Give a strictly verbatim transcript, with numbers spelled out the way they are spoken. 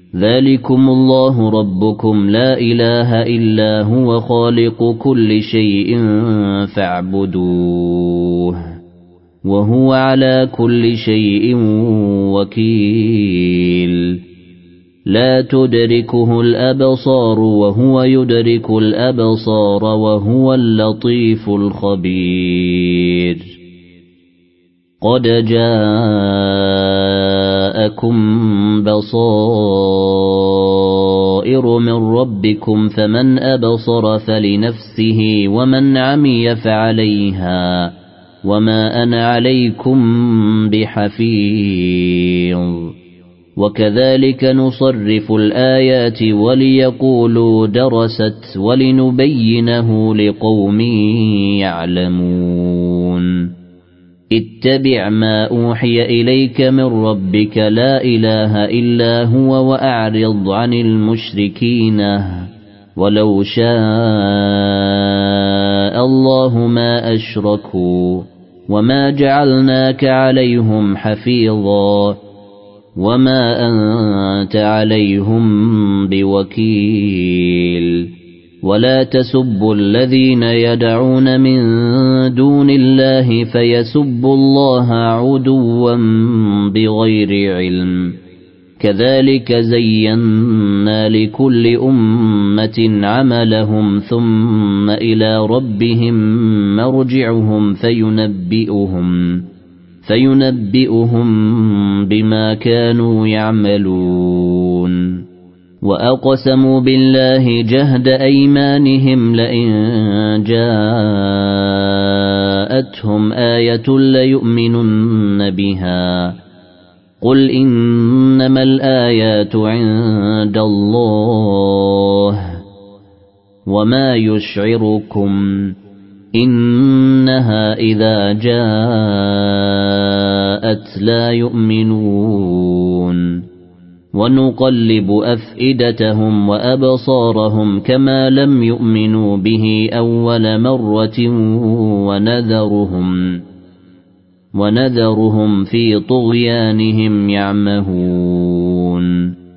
ذلكم الله ربكم لا إله إلا هو خالق كل شيء فاعبدوه وهو على كل شيء وكيل لا تدركه الأبصار وهو يدرك الأبصار وهو اللطيف الخبير قد جاءكم بصائر من ربكم فمن أبصر فلنفسه ومن عمي فعليها وما أنا عليكم بحفيظ وكذلك نصرف الآيات وليقولوا درست ولنبينه لقوم يعلمون اتبع ما أوحي إليك من ربك لا إله إلا هو وأعرض عن المشركين ولو شاء الله ما أشركوا وما جعلناك عليهم حفيظا وما أنت عليهم بوكيل ولا تسبوا الذين يدعون من دون الله فيسبوا الله عدوا بغير علم كذلك زينا لكل أمة عملهم ثم إلى ربهم مرجعهم فينبئهم فينبئهم بما كانوا يعملون وأقسموا بالله جهد أيمانهم لئن جاءتهم آية ليؤمنن بها قل إنما الآيات عند الله وما يشعركم إنها إذا جاءت لا يؤمنون ونقلب أفئدتهم وأبصارهم كما لم يؤمنوا به أول مرة ونذرهم ونذرهم في طغيانهم يعمهون